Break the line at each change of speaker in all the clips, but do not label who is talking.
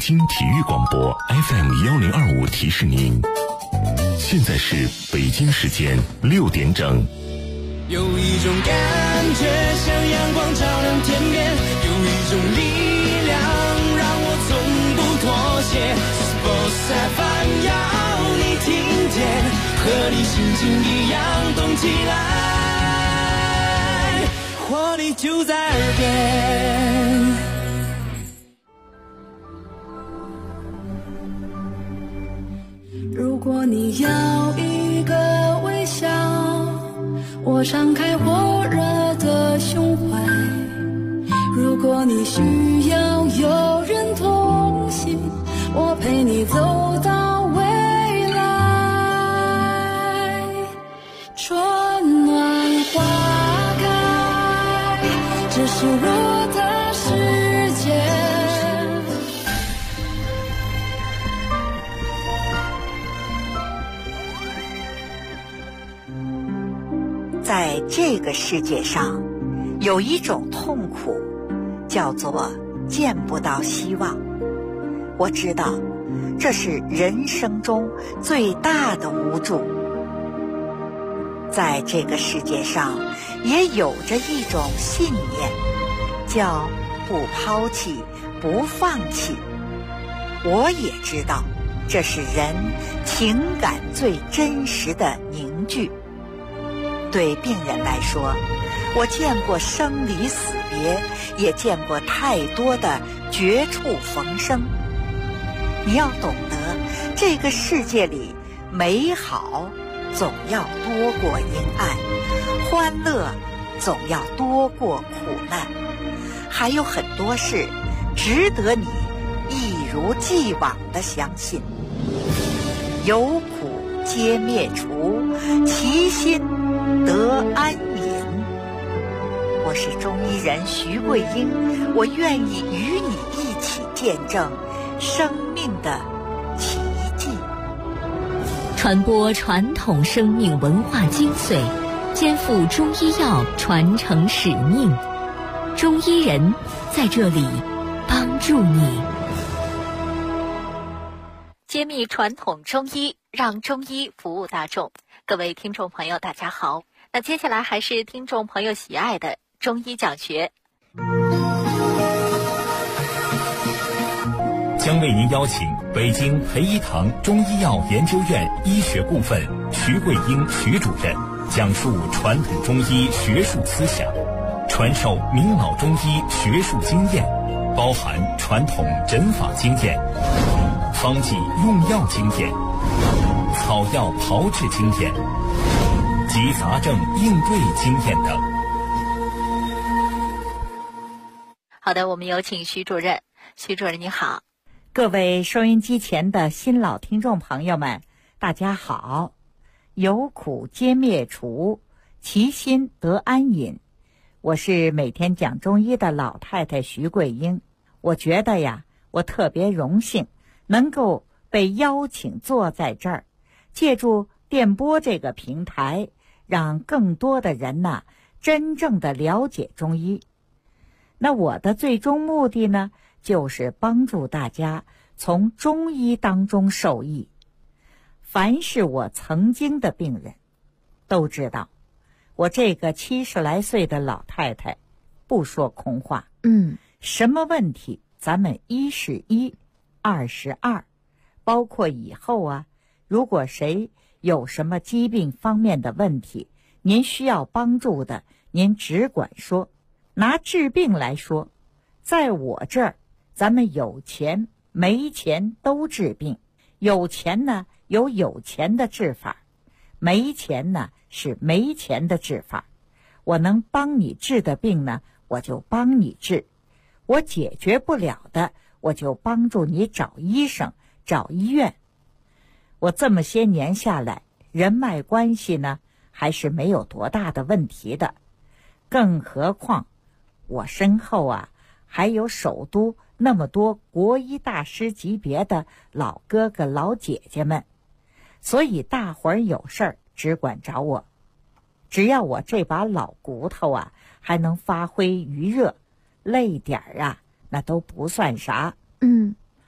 京体育广播 FM1025提示您，现在是北京时间6点整。
有一种感觉像阳光照亮天边，有一种力量让我从不妥协。Sports FM 要你听见，和你心情一样动起来，活力就在耳边。
如果你要一个微笑，我敞开火热的胸怀。如果你需要有人同行，我陪你走到未来。春暖花开，这是我的世界。
在这个世界上，有一种痛苦，叫做见不到希望。我知道，这是人生中最大的无助。在这个世界上，也有着一种信念，叫不抛弃，不放弃。我也知道，这是人情感最真实的凝聚。对病人来说，我见过生离死别，也见过太多的绝处逢生。你要懂得，这个世界里美好总要多过阴暗，欢乐总要多过苦难，还有很多事值得你一如既往地相信。有苦皆灭除，其心得安隐。我是中医人徐桂英，我愿意与你一起见证生命的奇迹，
传播传统生命文化精髓，肩负中医药传承使命。中医人在这里帮助你，揭秘传统中医，让中医服务大众。各位听众朋友大家好，那接下来还是听众朋友喜爱的中医讲学，
将为您邀请北京培一堂中医药研究院医学部分徐桂英徐主任讲述传统中医学术思想，传授明老中医学术经验，包含传统诊法经验、方剂用药经验、草药炮制经验及杂症应对经验等。
好的，我们有请徐主任。徐主任你好。
各位收音机前的新老听众朋友们，大家好。有苦皆灭除，其心得安隐。我是每天讲中医的老太太徐桂英。我觉得呀，我特别荣幸能够被邀请坐在这儿，借助电波这个平台，让更多的人呢真正的了解中医。那我的最终目的呢，就是帮助大家从中医当中受益。凡是我曾经的病人都知道，我这个70来岁的老太太不说空话。什么问题咱们1是1，2是2，包括以后啊，如果谁有什么疾病方面的问题，您需要帮助的，您只管说。拿治病来说，在我这儿，咱们有钱没钱都治病。有钱呢，有有钱的治法；没钱呢，是没钱的治法。我能帮你治的病呢，我就帮你治；我解决不了的，我就帮助你找医生、找医院。我这么些年下来，人脉关系呢，还是没有多大的问题的。更何况我身后啊，还有首都那么多国医大师级别的老哥哥老姐姐们，所以大伙儿有事儿只管找我。只要我这把老骨头啊还能发挥余热，累点儿啊那都不算啥。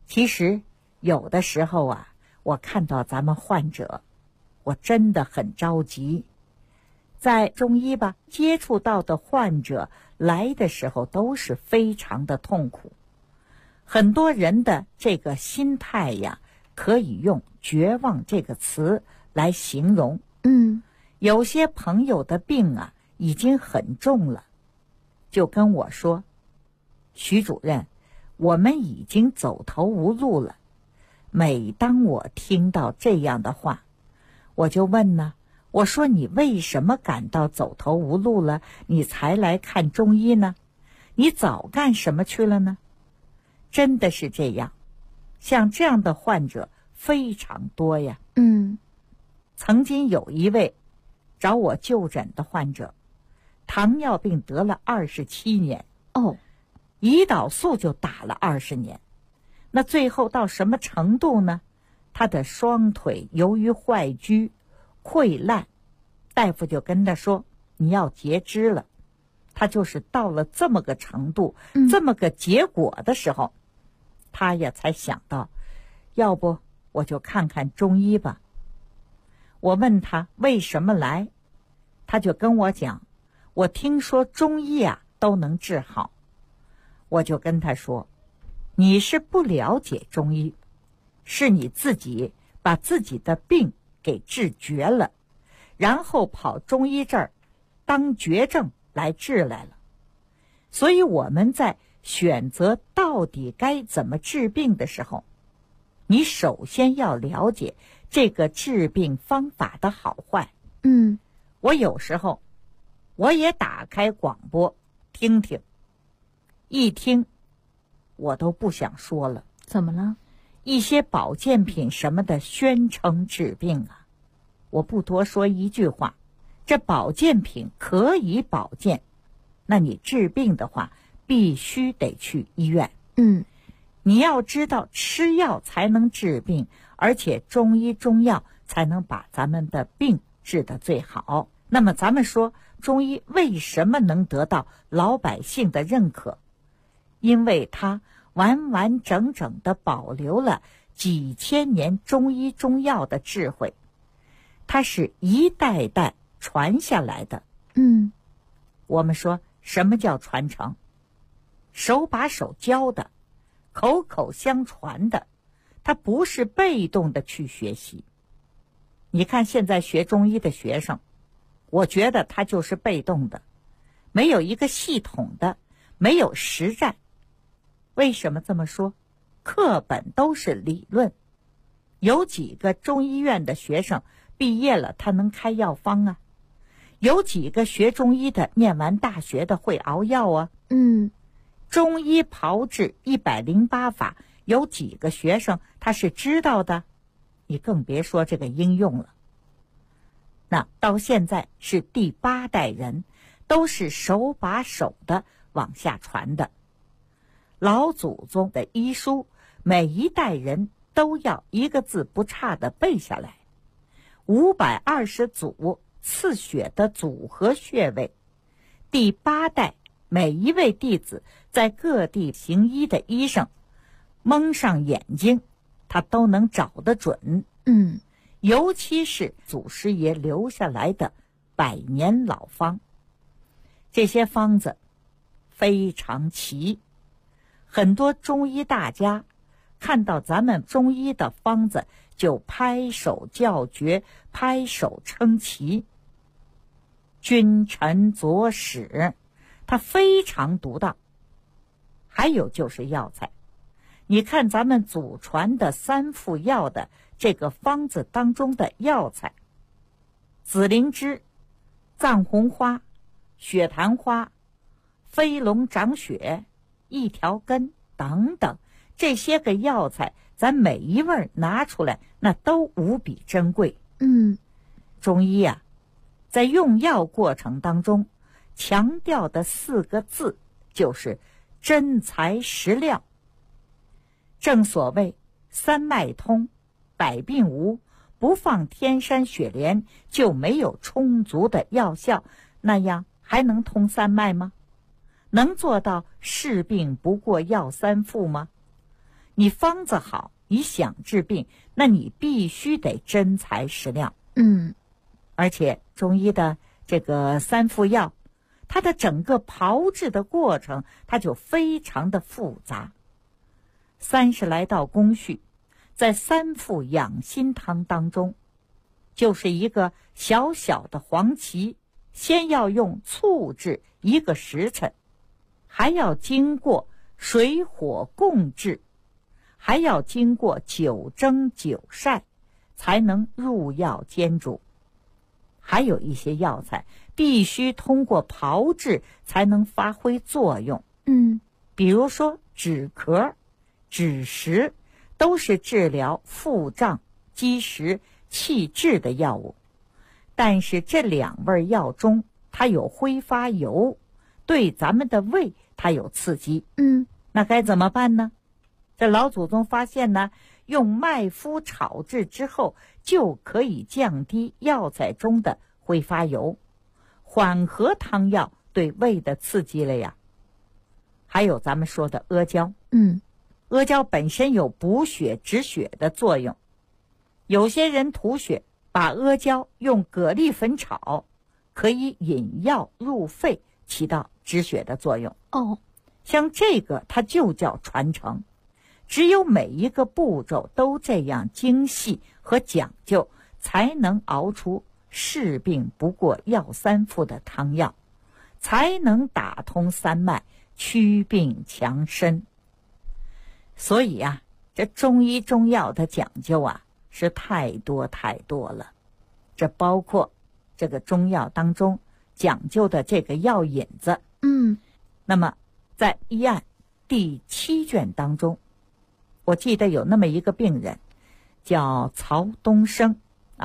其实有的时候啊，我看到咱们患者，我真的很着急。在中医吧，接触到的患者来的时候都是非常的痛苦。很多人的这个心态呀，可以用绝望这个词来形容。有些朋友的病啊已经很重了，就跟我说，徐主任，我们已经走投无路了。每当我听到这样的话，我就问呢，我说你为什么感到走投无路了，你才来看中医呢？你早干什么去了呢？真的是这样，像这样的患者非常多呀。曾经有一位找我就诊的患者，糖尿病得了27年，胰岛素就打了20年。那最后到什么程度呢？他的双腿由于坏疽溃烂，大夫就跟他说你要截肢了。他就是到了这么个程度，这么个结果的时候，他也才想到，要不我就看看中医吧。我问他为什么来，他就跟我讲，我听说中医啊都能治好。我就跟他说，你是不了解中医，是你自己把自己的病给治绝了，然后跑中医这儿当绝症来治来了。所以我们在选择到底该怎么治病的时候，你首先要了解这个治病方法的好坏。我有时候我也打开广播听听，一听我都不想说了。
怎么了？
一些保健品什么的宣称治病啊，我不多说一句话，这保健品可以保健，那你治病的话必须得去医院。你要知道吃药才能治病，而且中医中药才能把咱们的病治得最好。那么咱们说中医为什么能得到老百姓的认可？因为它完完整整地保留了几千年中医中药的智慧，它是一代代传下来的。我们说什么叫传承？手把手教的，口口相传的，它不是被动的去学习。你看现在学中医的学生，我觉得他就是被动的，没有一个系统的，没有实战。为什么这么说？课本都是理论，有几个中医院的学生毕业了他能开药方啊？有几个学中医的念完大学的会熬药啊？中医炮制108法，有几个学生他是知道的？你更别说这个应用了。那到现在是第8代人，都是手把手的往下传的。老祖宗的医书，每一代人都要一个字不差的背下来。520组刺血的组合穴位，第8代每一位弟子在各地行医的医生蒙上眼睛，他都能找得准。尤其是祖师爷留下来的100年老方，这些方子非常齐。很多中医大家看到咱们中医的方子就拍手叫绝，拍手称奇。君臣佐使，它非常独到。还有就是药材，你看咱们祖传的3副药的这个方子当中的药材，紫灵芝、藏红花、雪檀花、飞龙长血、一条根等等，这些个药材咱每一味拿出来那都无比珍贵。中医啊，在用药过程当中强调的4个字就是真材实料。正所谓3脉通，百病无，不放天山雪莲就没有充足的药效，那样还能通3脉吗？能做到治病不过药3副吗？ 你方子好，你想治病，那你必须得真材实料。而且中医的这个三副药，它的整个炮制的过程，它就非常的复杂。30来道工序，在三副养心汤当中，就是一个小小的黄芪，先要用醋制1个时辰，还要经过水火共治，还要经过9蒸9晒，才能入药煎煮。还有一些药材必须通过炮制才能发挥作用。比如说止咳、止食，都是治疗腹胀、积食、气滞的药物。但是这2味药中，它有挥发油，对咱们的胃它有刺激。那该怎么办呢？这老祖宗发现呢，用麦麸炒制之后，就可以降低药材中的挥发油，缓和汤药对胃的刺激了呀。还有咱们说的阿胶，阿胶本身有补血止血的作用。有些人吐血，把阿胶用蛤蜊粉炒，可以引药入肺，起到止血的作用。像这个它就叫传承。只有每一个步骤都这样精细和讲究，才能熬出治病不过药3副的汤药，才能打通3脉，祛病强身。所以啊，这中医中药的讲究啊，是太多太多了。这包括这个中药当中讲究的这个药引子。那么在医案第7卷当中，我记得有那么一个病人叫曹东升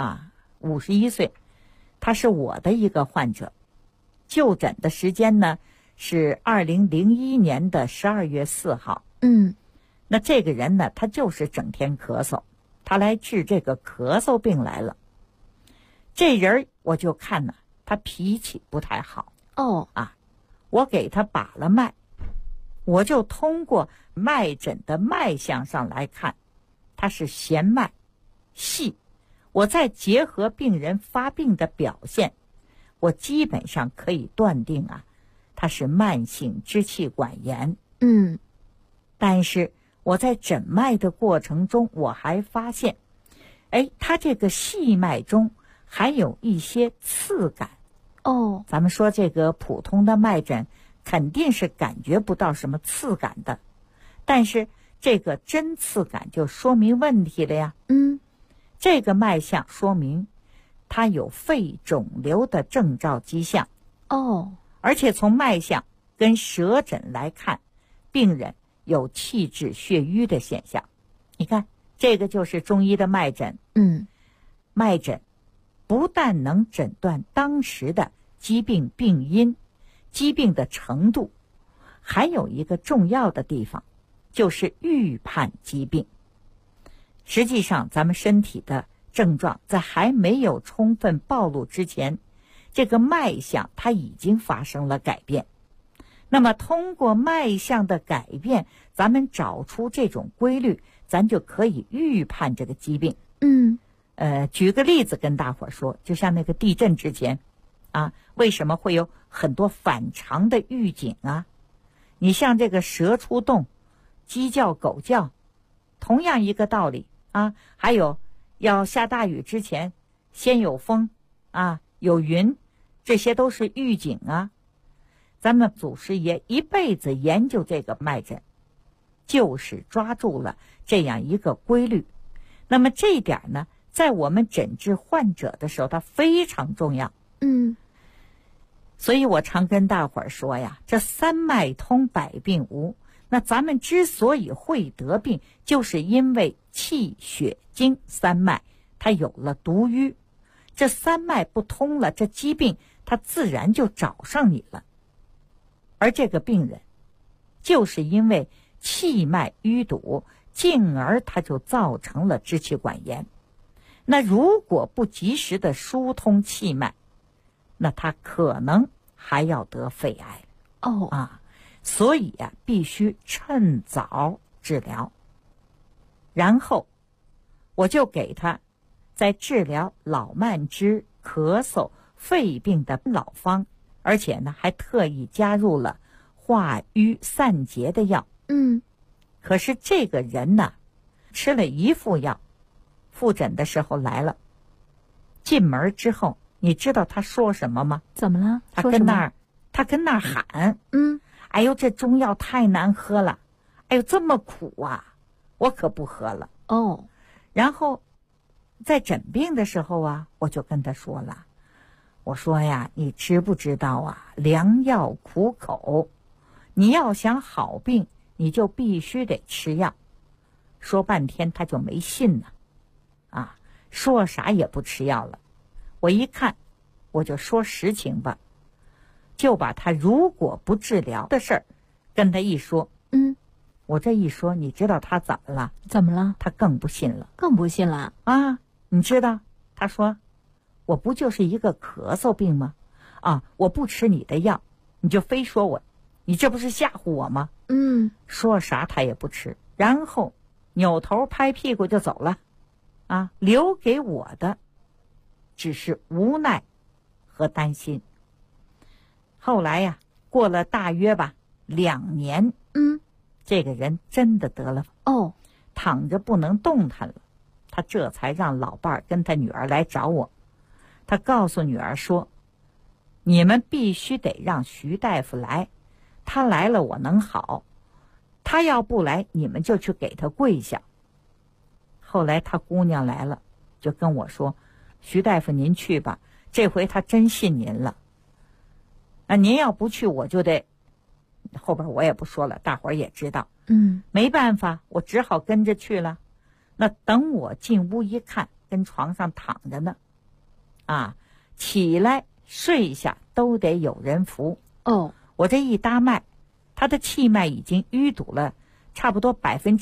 51岁，他是我的一个患者。就诊的时间呢是2001年的12月4号。那这个人呢，他就是整天咳嗽，他来治这个咳嗽病来了。这人我就看呢，他脾气不太好。我给他把了脉，我就通过脉诊的脉象上来看，它是弦脉细。我再结合病人发病的表现，我基本上可以断定它是慢性支气管炎。但是我在诊脉的过程中，我还发现，它这个细脉中还有一些刺感。咱们说这个普通的脉诊肯定是感觉不到什么刺感的，但是这个针刺感就说明问题了呀。这个脉象说明它有肺肿瘤的征兆迹象。而且从脉象跟舌诊来看，病人有气滞血瘀的现象。你看，这个就是中医的脉诊。脉诊不但能诊断当时的疾病病因、疾病的程度，还有一个重要的地方，就是预判疾病。实际上咱们身体的症状在还没有充分暴露之前，这个脉象它已经发生了改变。那么通过脉象的改变，咱们找出这种规律，咱就可以预判这个疾病。举个例子跟大伙儿说，就像那个地震之前为什么会有很多反常的预警啊？你像这个蛇出洞、鸡叫狗叫，同样一个道理还有要下大雨之前，先有风有云，这些都是预警咱们祖师爷一辈子研究这个脉诊，就是抓住了这样一个规律。那么这一点呢，在我们诊治患者的时候，它非常重要。所以我常跟大伙儿说呀，这3脉通百病无。那咱们之所以会得病，就是因为气血经3脉它有了毒瘀，这3脉不通了，这疾病它自然就找上你了。而这个病人就是因为气脉淤堵，进而它就造成了支气管炎。那如果不及时的疏通气脉，那他可能还要得肺癌。所以必须趁早治疗。 然后我就给他在治疗老慢支、咳嗽、肺病的老方，而且呢还特意加入了化瘀散结的药。可是这个人呢，吃了一副药，复诊的时候来了，进门之后，你知道他说什么吗？
怎么了？
他跟那儿喊，哎呦，这中药太难喝了，哎呦，这么苦啊，我可不喝了。然后在诊病的时候啊，我就跟他说了，我说呀，你知不知道啊，良药苦口，你要想好病，你就必须得吃药。说半天他就没信呢，说啥也不吃药了。我一看，我就说实情吧，就把他如果不治疗的事儿跟他一说。我这一说，你知道他怎么了？
怎么了？
他更不信了。
更不信了
啊！你知道，他说我不就是一个咳嗽病吗？我不吃你的药，你就非说我，你这不是吓唬我吗？说啥他也不吃，然后扭头拍屁股就走了。留给我的只是无奈和担心。后来呀，过了大约吧2年，这个人真的得了躺着不能动弹了。他这才让老伴儿跟他女儿来找我。他告诉女儿说，你们必须得让徐大夫来，他来了我能好，他要不来你们就去给他跪下。后来他姑娘来了，就跟我说，徐大夫您去吧，这回他真信您了。您要不去我就得，后边我也不说了，大伙儿也知道。没办法，我只好跟着去了。那等我进屋一看，跟床上躺着呢，起来睡下都得有人扶。我这一搭脉，他的气脉已经淤堵了差不多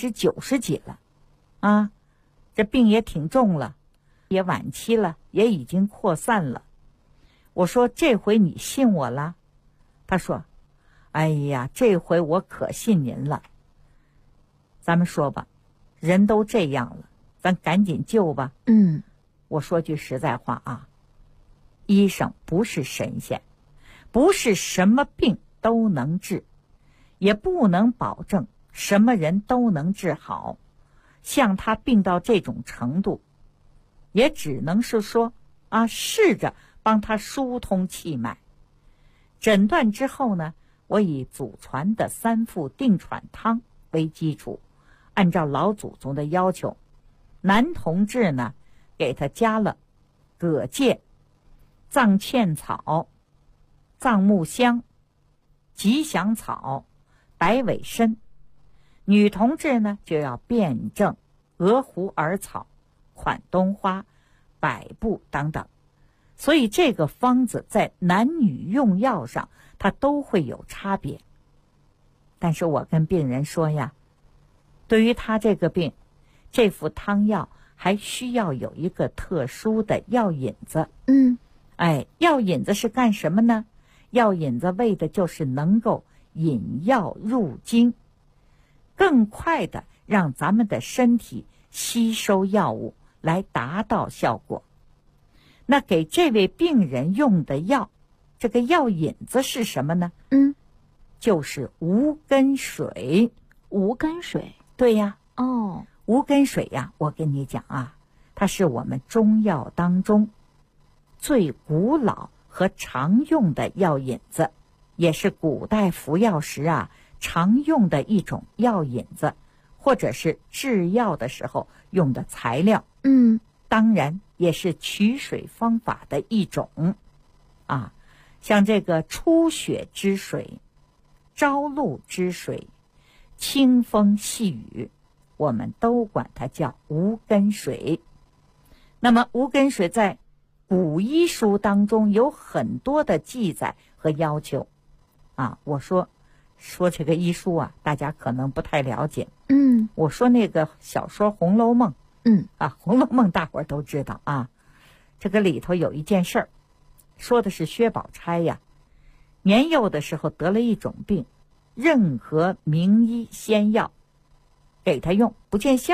90%几了。这病也挺重了，也晚期了，也已经扩散了。我说这回你信我了？他说，哎呀，这回我可信您了。咱们说吧，人都这样了，咱赶紧救吧。我说句实在话医生不是神仙，不是什么病都能治，也不能保证什么人都能治好。像他病到这种程度，也只能是说试着帮他疏通气脉。诊断之后呢，我以祖传的3副定喘汤为基础，按照老祖宗的要求，男同志呢给他加了葛芥、藏茜草、藏木香、吉祥草、白尾参；女同志呢就要辩证、鹅胡耳草、款冬花、百部等等。所以这个方子在男女用药上它都会有差别。但是我跟病人说呀，对于他这个病，这副汤药还需要有一个特殊的药引子。药引子是干什么呢？药引子为的就是能够引药入经，更快的让咱们的身体吸收药物，来达到效果。那给这位病人用的药，这个药引子是什么呢？就是无根水。
无根水？
对呀。无根水呀，我跟你讲它是我们中药当中最古老和常用的药引子，也是古代服药时常用的一种药引子，或者是制药的时候用的材料。当然也是取水方法的一种像这个初雪之水、朝露之水、清风细雨，我们都管它叫无根水。那么无根水在古医书当中有很多的记载和要求我说这个医书大家可能不太了解。我说那个小说《红楼梦》，《红楼梦》大伙儿都知道这个里头有一件事儿，说的是薛宝钗年幼的时候得了一种病，任何名医仙药给他用不见效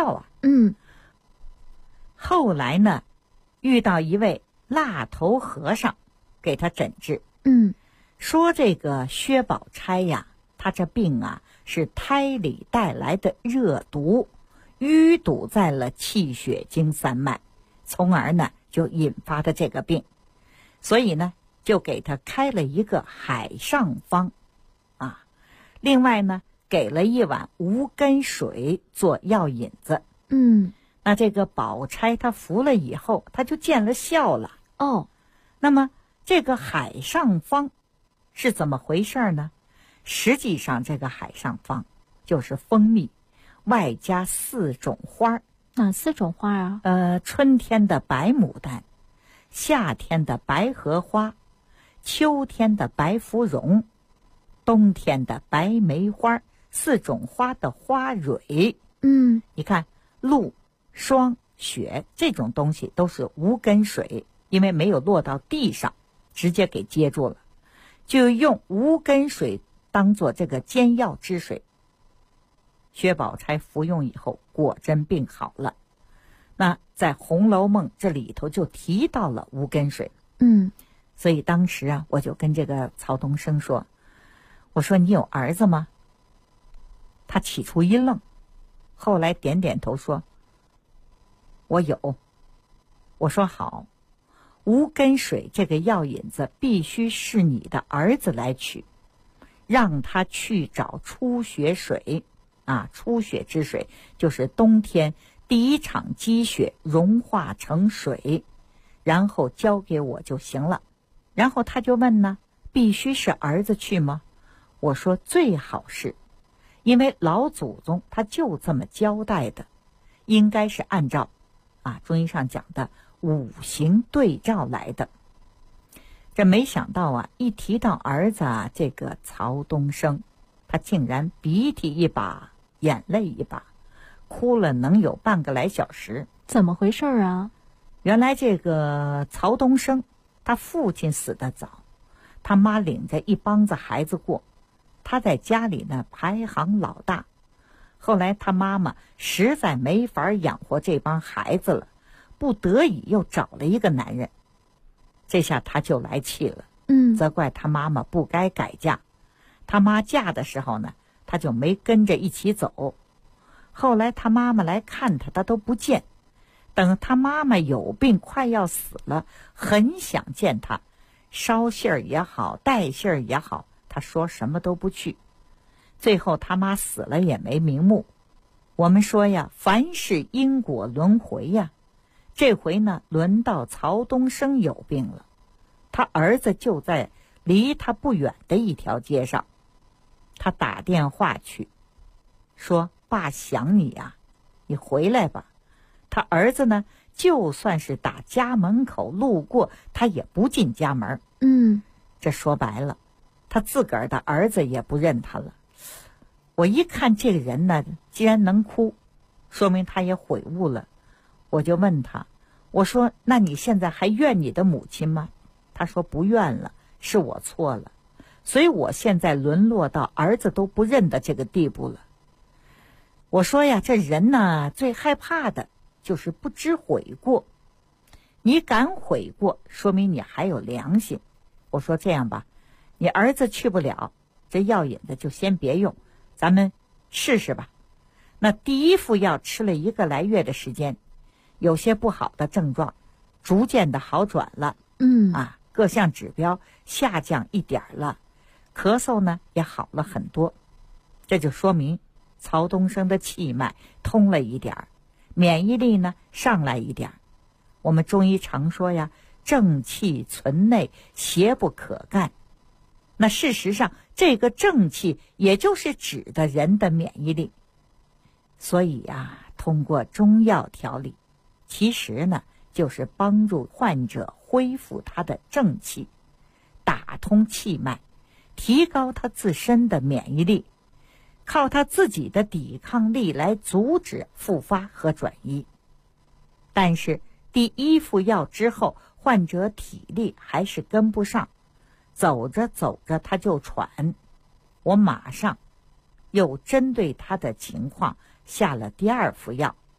后来呢，遇到一位蜡头和尚给他诊治，说这个薛宝钗呀，他这病啊是胎里带来的热毒，淤堵在了气血经三脉，从而呢就引发的这个病，所以呢就给他开了一个海上方啊，另外呢给了一碗无根水做药引子。那这个宝钗她服了以后，她就见了效了。那么这个海上方是怎么回事呢？实际上这个海上方就是蜂蜜外加4种花。
哪4种花啊？
春天的白牡丹，夏天的白荷花，秋天的白芙蓉，冬天的白梅花，4种花的花蕊。你看露、霜、雪这种东西都是无根水，因为没有落到地上，直接给接住了，就用无根水当做这个煎药之水。薛宝钗服用以后，果真病好了。那在《红楼梦》这里头就提到了无根水。所以当时啊，我就跟这个曹东升说，我说你有儿子吗？他起初一愣，后来点点头说我有。我说好，无根水这个药引子必须是你的儿子来取，让他去找出血水啊，出血之水就是冬天第一场积雪融化成水，然后交给我就行了。然后他就问呢，必须是儿子去吗？我说最好是，因为老祖宗他就这么交代的，应该是按照中医上讲的五行对照来的。这没想到啊，一提到儿子啊，这个曹东升他竟然鼻涕一把眼泪一把，哭了能有半个来小时。
怎么回事啊？
原来这个曹东升他父亲死得早，他妈领着一帮子孩子过，他在家里呢排行老大。后来他妈妈实在没法养活这帮孩子了，不得已又找了一个男人，这下他就来气了，责怪他妈妈不该改嫁。他妈嫁的时候呢，他就没跟着一起走。后来他妈妈来看他，他都不见。等他妈妈有病快要死了，很想见他，捎信儿也好，带信儿也好，他说什么都不去。最后他妈死了也没瞑目。我们说呀，凡是因果轮回呀，这回呢轮到曹东升有病了，他儿子就在离他不远的一条街上。他打电话去说，爸想你啊，你回来吧。他儿子呢，就算是打家门口路过，他也不进家门。这说白了，他自个儿的儿子也不认他了。我一看这个人呢，既然能哭，说明他也悔悟了。我就问他，我说那你现在还怨你的母亲吗？他说不怨了，是我错了，所以我现在沦落到儿子都不认的这个地步了。我说呀，这人呢最害怕的就是不知悔过，你敢悔过，说明你还有良心。我说这样吧，你儿子去不了，这药引子就先别用，咱们试试吧。那第一副药吃了1个来月的时间，有些不好的症状逐渐的好转了，各项指标下降一点了，咳嗽呢也好了很多。这就说明曹东升的气脉通了一点，免疫力呢上来一点。我们中医常说呀，正气存内，邪不可干。那事实上这个正气也就是指的人的免疫力。所以啊，通过中药调理，其实呢就是帮助患者恢复他的正气，打通气脉，提高他自身的免疫力，靠他自己的抵抗力来阻止复发和转移。但是第一副药之后，患者体力还是跟不上，走着走着他就喘。我马上又针对他的情况下了第2副药。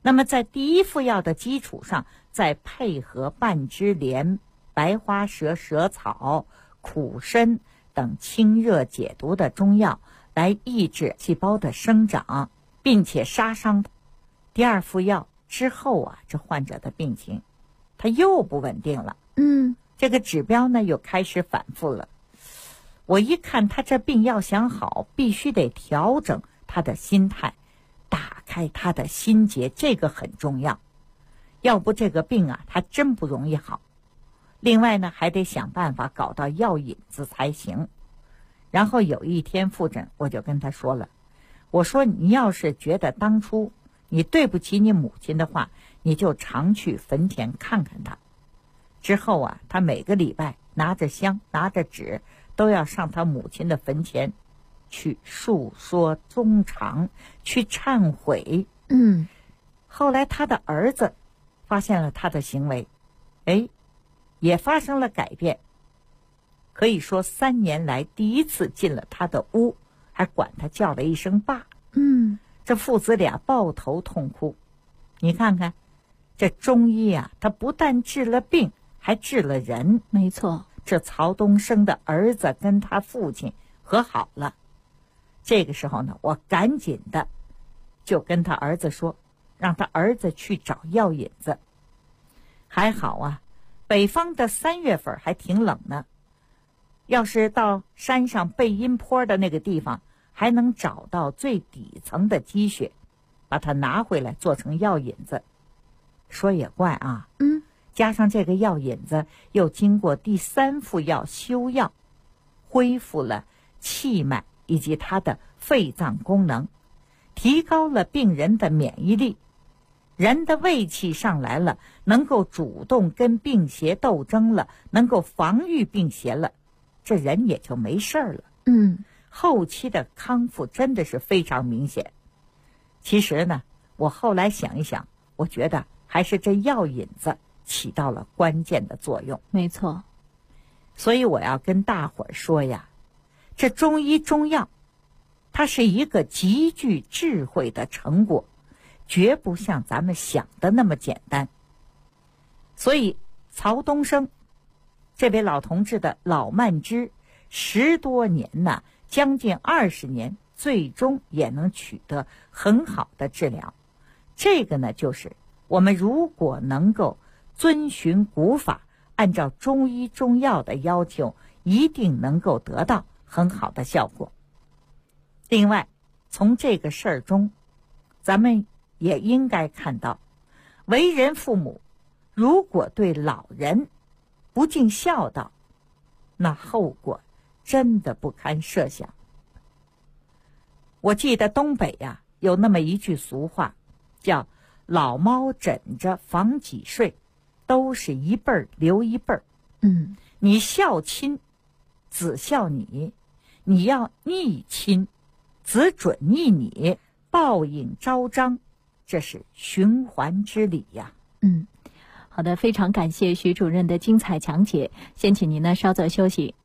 那么在第一副药的基础上，再配合半枝莲、白花蛇、蛇草、苦参等清热解毒的中药，来抑制细胞的生长，并且杀伤。第二副药之后啊，这患者的病情他又不稳定了。这个指标呢又开始反复了。我一看他这病要想好，必须得调整他的心态，打开他的心结，这个很重要。要不这个病啊，他真不容易好。另外呢，还得想办法搞到药引子才行。然后有一天复诊，我就跟他说了，我说你要是觉得当初你对不起你母亲的话，你就常去坟前看看她。之后啊，他每个礼拜拿着香拿着纸，都要上他母亲的坟前去述说衷肠，去忏悔。后来他的儿子发现了他的行为，也发生了改变。可以说3年来第一次进了他的屋，还管他叫了一声爸。这父子俩抱头痛哭。你看看这中医啊，他不但治了病，还治了人。
没错，
这曹东升的儿子跟他父亲和好了。这个时候呢，我赶紧的就跟他儿子说，让他儿子去找药引子。还好啊，北方的3月份还挺冷呢，要是到山上背阴坡的那个地方，还能找到最底层的积雪，把它拿回来做成药引子。说也怪啊，加上这个药引子又经过第3副药修药，恢复了气脉以及它的肺脏功能，提高了病人的免疫力，人的胃气上来了，能够主动跟病邪斗争了，能够防御病邪了，这人也就没事了。后期的康复真的是非常明显。其实呢，我后来想一想，我觉得还是这药引子起到了关键的作用。
没错。
所以我要跟大伙儿说呀，这中医中药它是一个极具智慧的成果，绝不像咱们想的那么简单。所以曹东升这位老同志的老慢支10多年呢，将近20年，最终也能取得很好的治疗。这个呢，就是我们如果能够遵循古法，按照中医中药的要求，一定能够得到很好的效果。另外，从这个事儿中，咱们也应该看到，为人父母如果对老人不尽孝道，那后果真的不堪设想。我记得东北呀，有那么一句俗话，叫老猫枕着防己睡，都是一辈儿留一辈儿。你孝亲，子孝你；你要逆亲，子准逆你，报应昭彰，这是循环之理呀。
好的，非常感谢徐主任的精彩讲解。先请您呢稍作休息。